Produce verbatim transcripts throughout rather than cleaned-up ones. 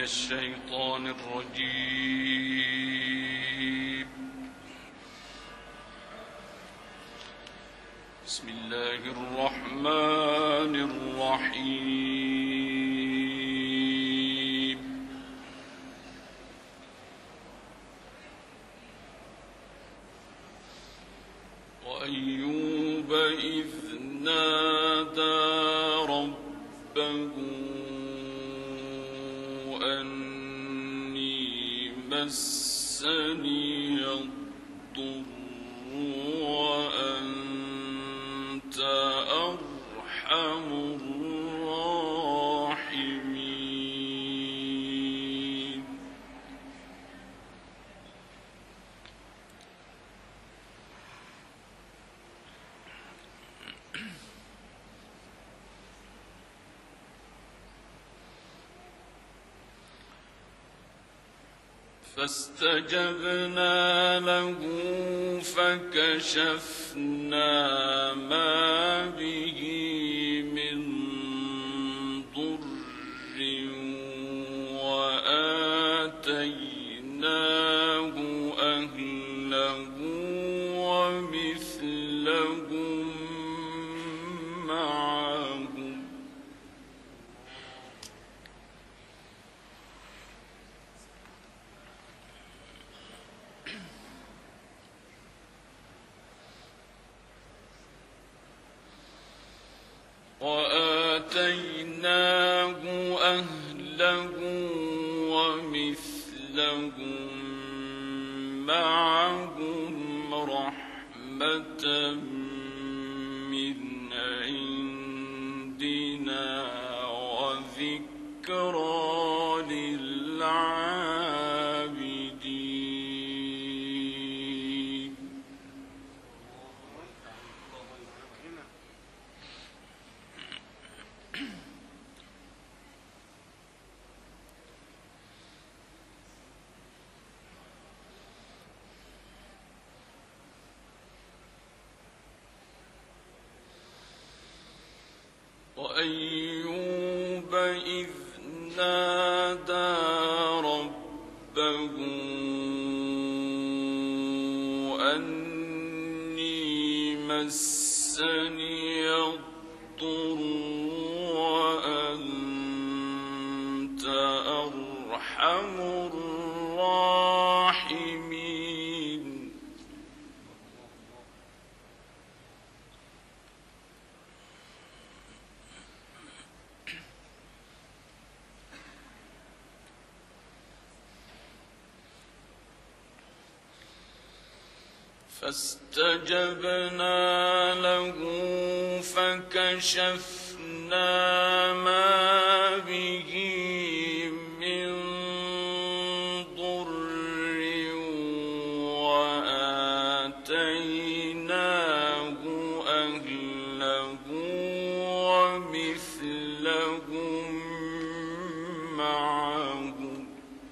الشيطان الرجيم. بسم الله الرحمن الرحيم. وأيوب إذ نادى ربه أني مسني الضر وأنت أرحم الراحمين. فاستجبنا له فكشفنا ما به من ضر وآتيناه أهله ومثلهم معهم وآتيناه أهله ومثلهم معهم رحمة من عندنا وذكرى للعابدين. وأيوب إذ نادى ربه أني مسني الضر وأنت أرحم الراحمين. فاستجبنا له فكشفنا ما به من ضر وآتيناه أهله ومثلهم معهم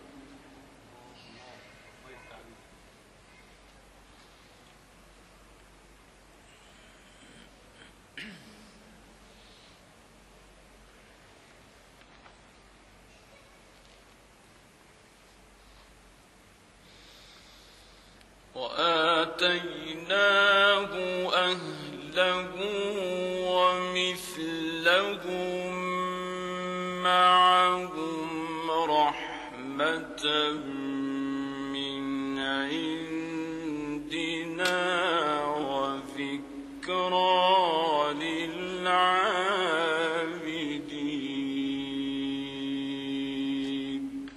وآتيناه أهله ومثلهم معهم رحمة من عندنا وذكرى للعابدين.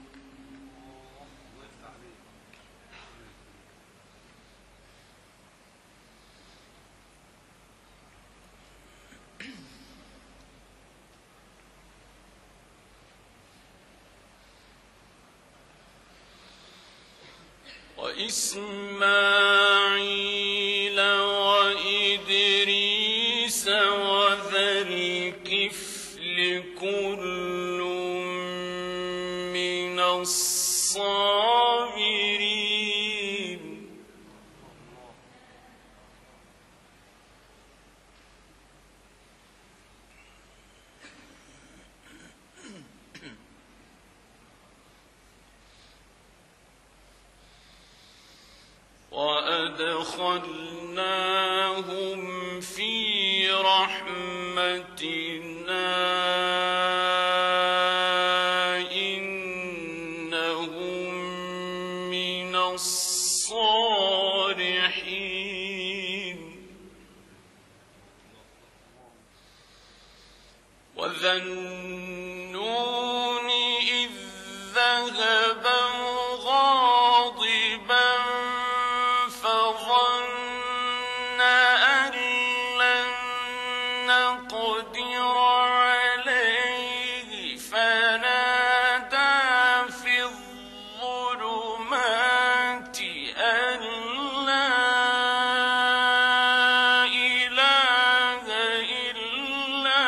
وإسماعيل وإدريس وذا الكفل كل من الصابرين. وأدخلناهم في رحمتنا إنهم من الصالحين وذا النون إذ ذهب مغاضبا فظن أن لن نقدر عليه فنادى في الظلمات أن لا إله إلا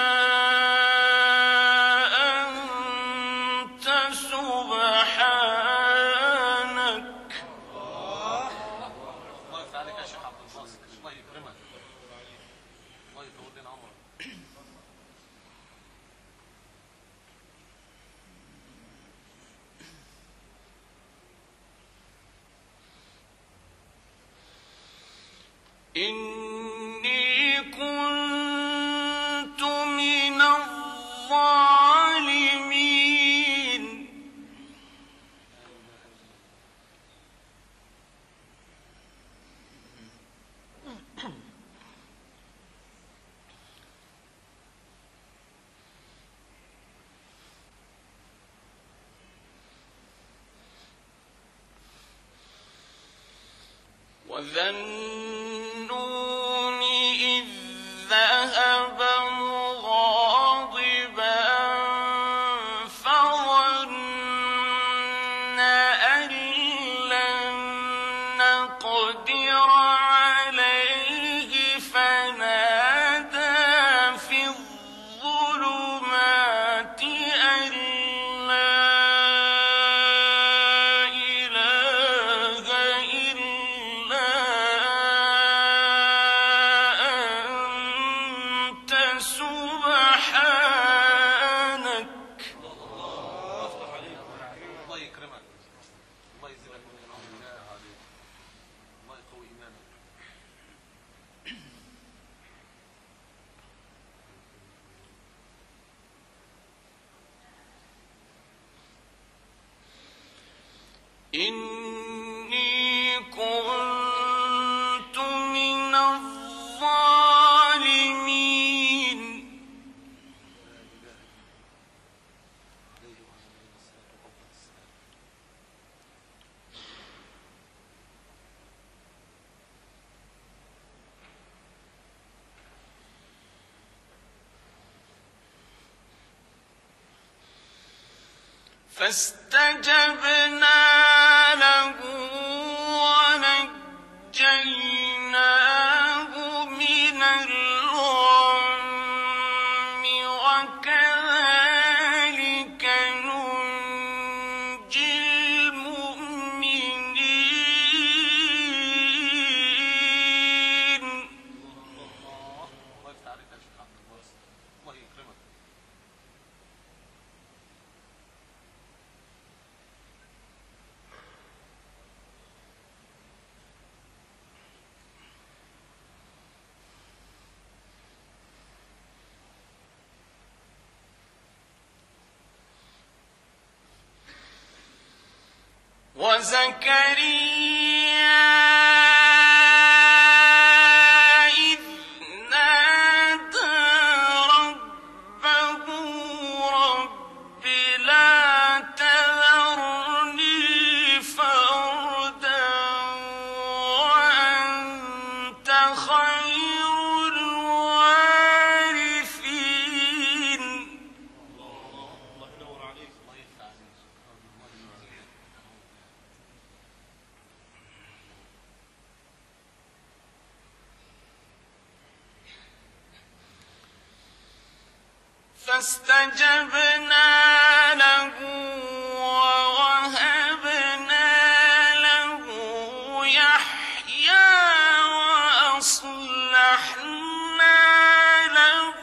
أنت سبحانك. الله يفتح عليك يا شيخ عبد الناصر، الله يكرمك، الله يطول لنا عمرك. إني كنت من الظالمين وذا النون إذ ذهب مغاضبا فظن أن لن نقدر عليه فنادى في الظلمات أن لا إله إلا أنت سبحانك. الله يفتح عليك، الله يكرمك، الله يزيدك من العمر، الله يقوي إيمانك. إني كنت من الظالمين فاستجبنا له ونجيناه من الغم وكذلك ننجي المؤمنين. الله يفتح عليك يا شيخ عبد الناصر، الله يكرمك. وزكريا إذ نادى ربه رب لا تذرني فردا وأنت خير الوارثين. الله ينور عليك، الله يفتح عليك، الله يزيدك. فاستجبنا له ووهبنا له يحيى وأصلحنا له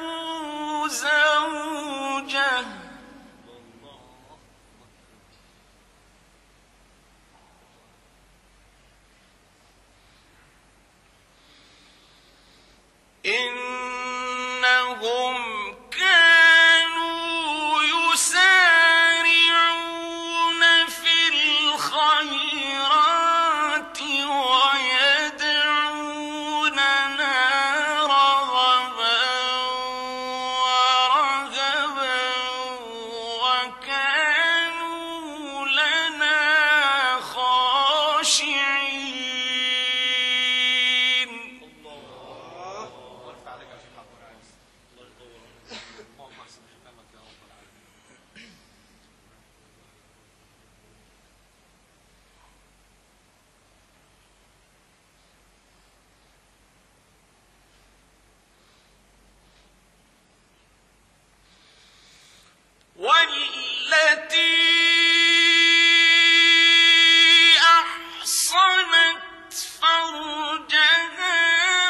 زوجه إنهم كانوا يسارعون في الخيرات ويدعوننا رغبا ورهبا وكانوا لنا خاشعين. وارفع عليك يا شيخ عبد العزيز. اللهم احسن ختامك يا رب العالمين. والتي أحصنت فرجها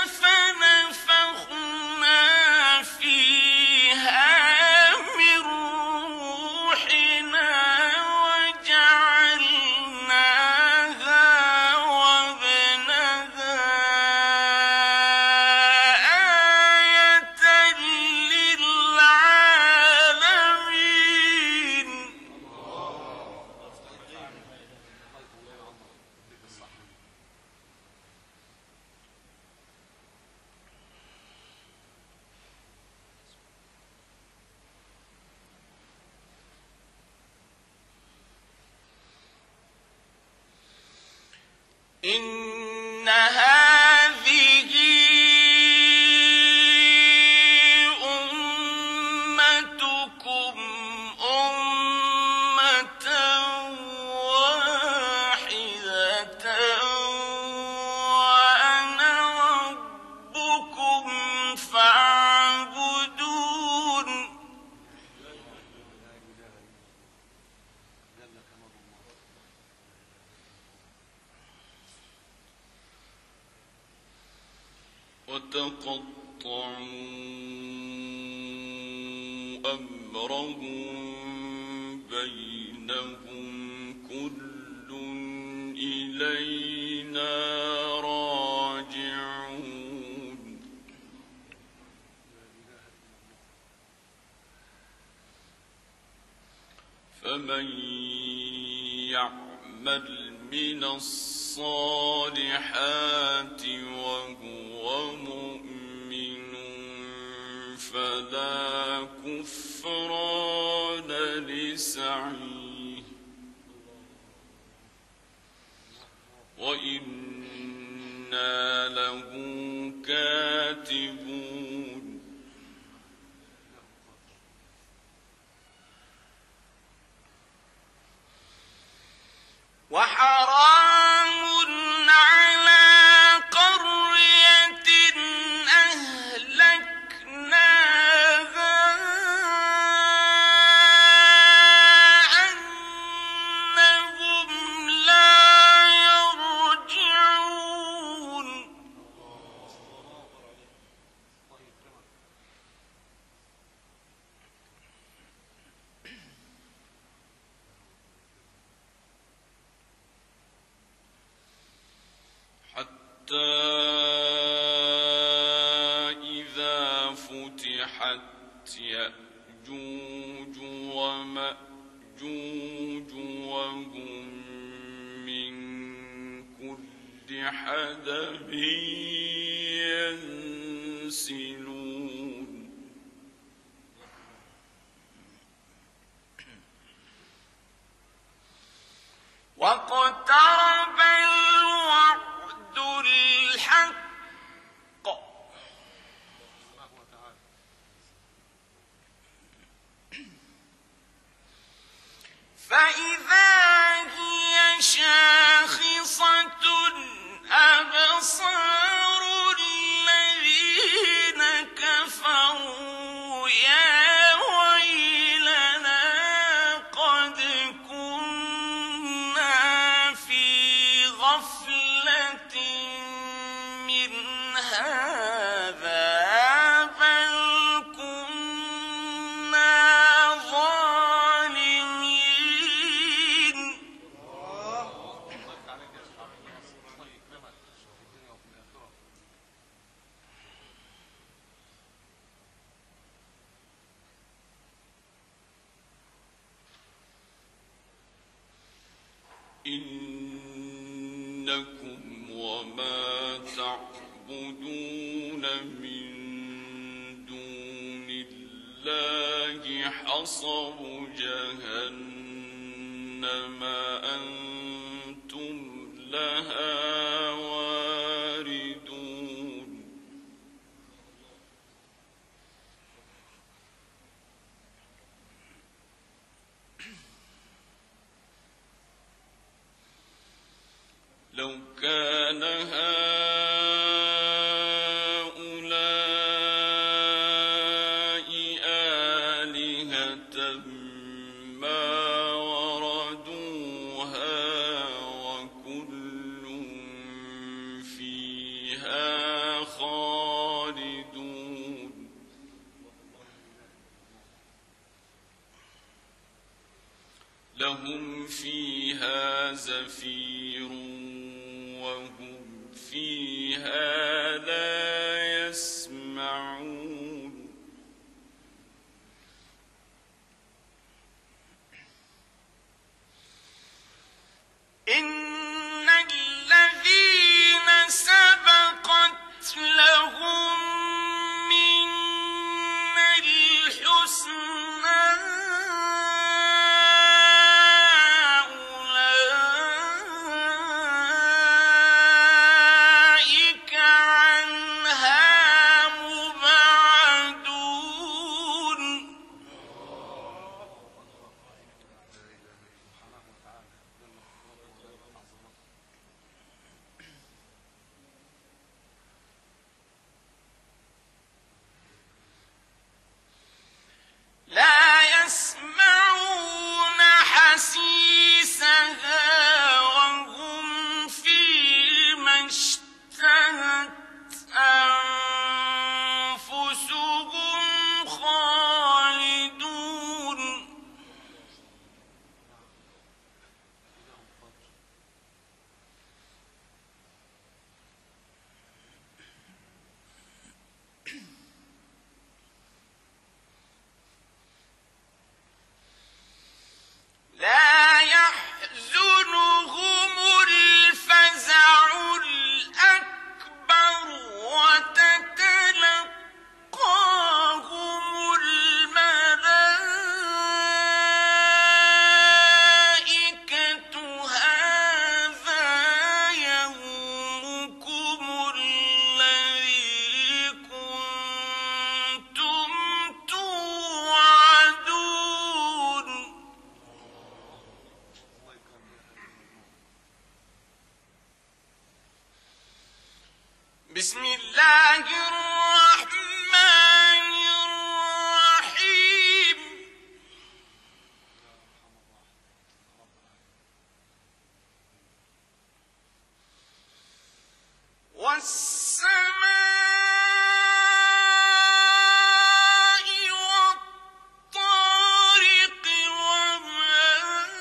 فنفخنا فيها من روحنا وجعلناها وابنها آية للعالمين. إن هذه أمتكم أمة واحدة وأنا ربكم فاعبدون. وتقطعوا أمرهم بينهم كل إلينا راجعون. فمن يعمل من الصالحات وهو مؤمن فلا كفران لسعيه وإنا له كاتبون. وحرام على قرية أهلكناها أنهم لا يرجعون. حتى إذا فتحت يأجوج ومأجوج وهم من كل حدب ينسلون. واقترب الوعد الحق فإذا هي شاخصة أبصار الذين كفروا يا ويلنا قد كنا في غفلة من هذا بل كنا ظالمين. إنكم وما تعبدون من دون الله حصب جهنم أنتم لها واردون لو كان هؤلاء آلهة ما وردوها وكل فيها خالدون لهم فيها زفير وهم فيها لا يسمعون إن الذين سبقت لهم منا الحسنى أولئك عنها مبعدون لا يسمعون حسيسها وهم فيما اشتهت أنفسهم خالدون لا يحزنهم الفزع الأكبر وتتلقاهم الملائكة هذا يومكم الذي كنتم توعدون بسم الله الرحمن الرحيم والسماء والطارق وما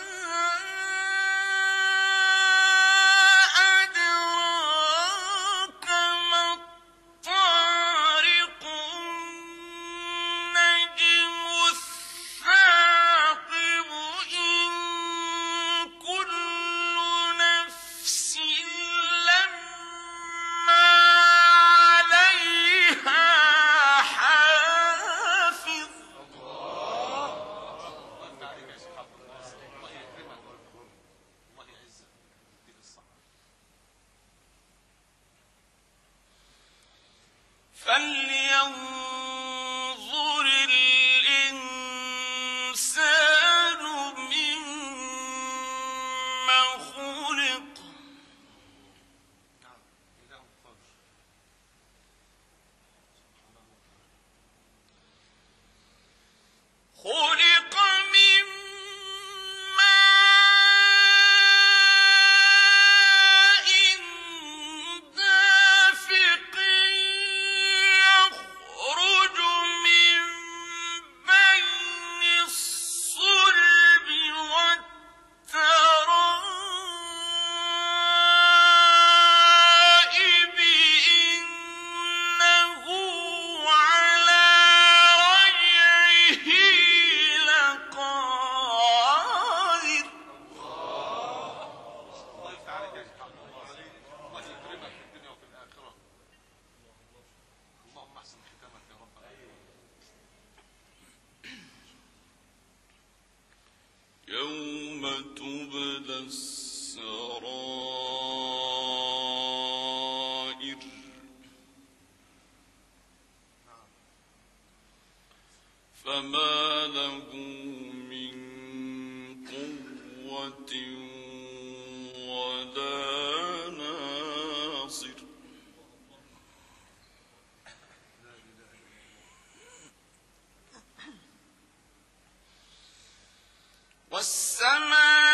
أدراك ما الطارق النجم الثاقب إن كل نفس لما عليها حافظ الله عليك يا شيخ عبد الله الله يكرمك الله يعزك يديك الصحة فلينظر الإنسان مما خلق نعم إله الفجر خلق من ماء دافق يخرج من بين الصلب والترائب إنه على رجعه لقادر فما له من قوة ولا ناصر والسماء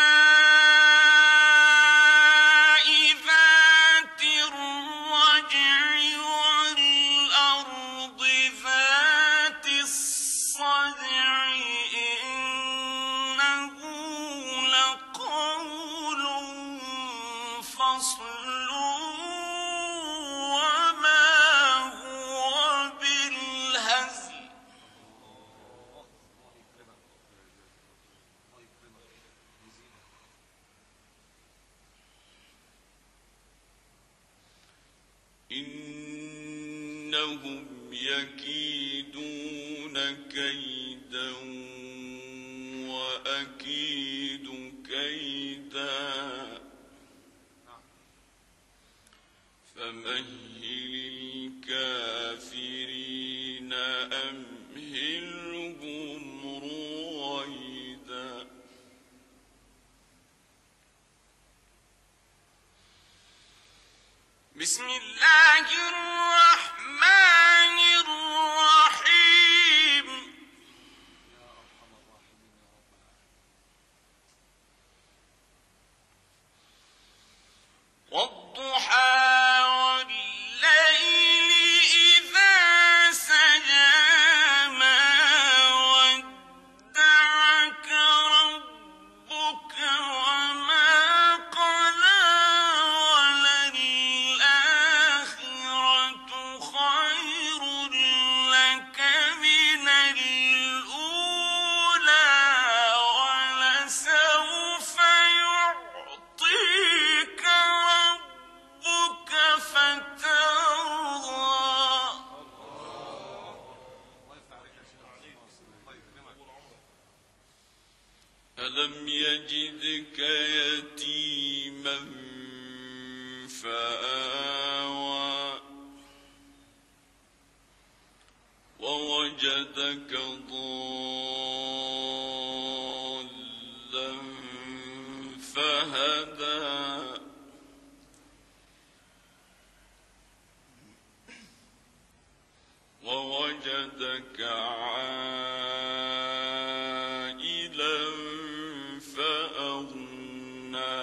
ذات الرجع والأرض ذات الصدع إنه لقول فصل وما هو بالهزل إنهم يكيدون كيدا وأكيد كيدا فمهل الكافرين أمهلهم رويدا بسم الله الرحمن الرحيم والضحى والليل إذا سجى ما ودعك ربك وما قلى وللآخرة خير لك من الأولى ولسوف يعطيك ربك فترضى ألم يجدك يتيما فآوى ووجدك ضالا فهدى ووجدك عائلا فأغنى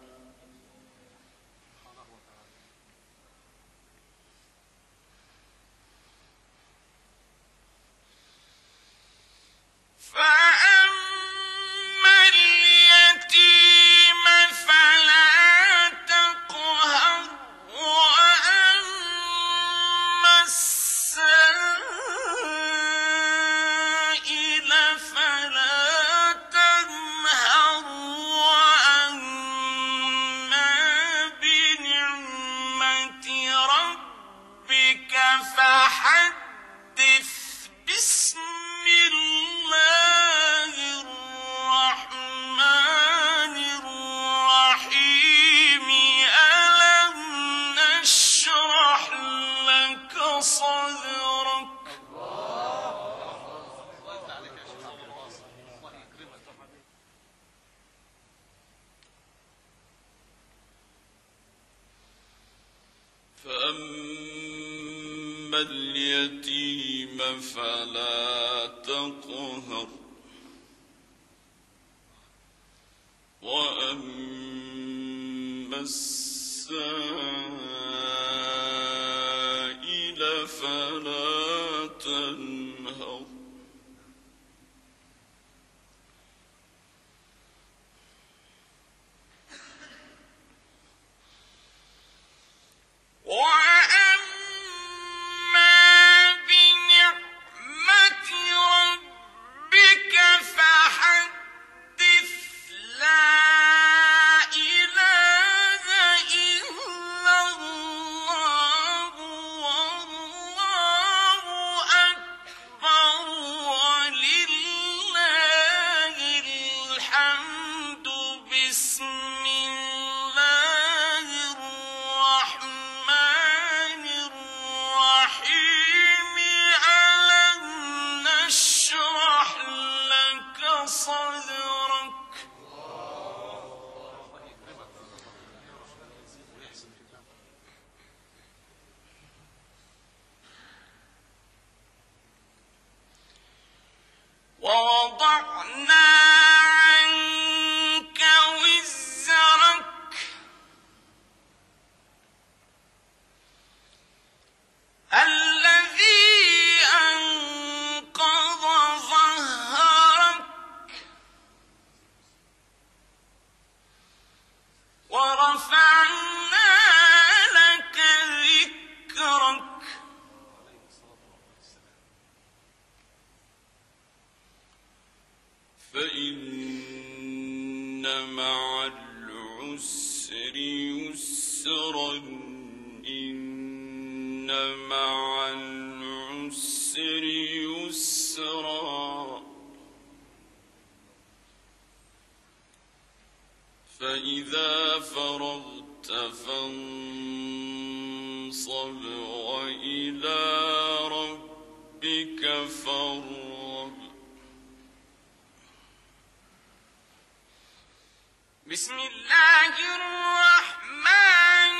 فأما اليتيم فلا تقهر وأما السائل فلا تنهر وأما بنعمة ربك فحدث بسم الله الرحمن الرحيم ألم نشرح لك صدرك فأما اليتيم فلا تقهر وأما السائل فلا تنهر وأما بنعمة ربك فحدث لا إله صدرك ووضعنا عنك وزرك الذي أنقض ظهرك ورفعنا لك ذكرك فإن مع العسر يسرا إن مع العسر يسرا فإذا فرغت فانصب وإلى ربك فارغب بسم الله الرحمن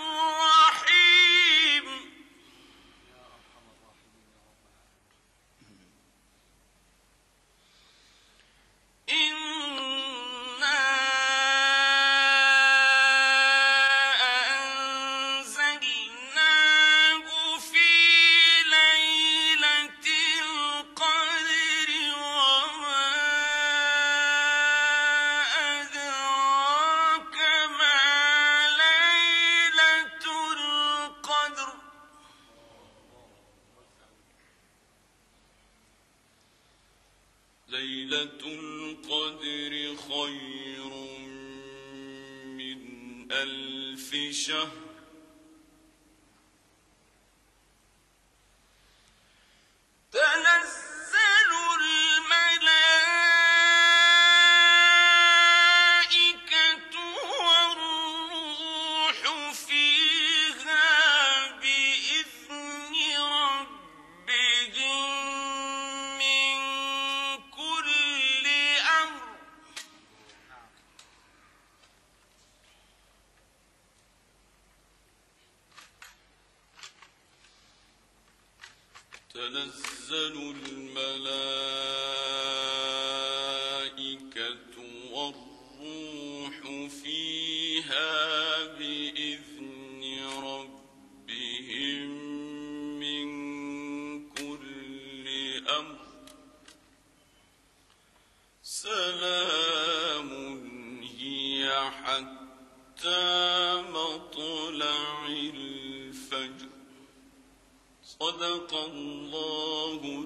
الرحيم إنا أنزلناه في ليلة القدر وما أدراك ما ليلة القدر ليلة القدر خير من ألف شهر تنزل الملائكة والروح فيها بإذن ربهم من كل أمر تنزل الملائكة والروح فيها بإذن ربهم من كل أمر سلام هي حتى مطلع الفجر صدق الله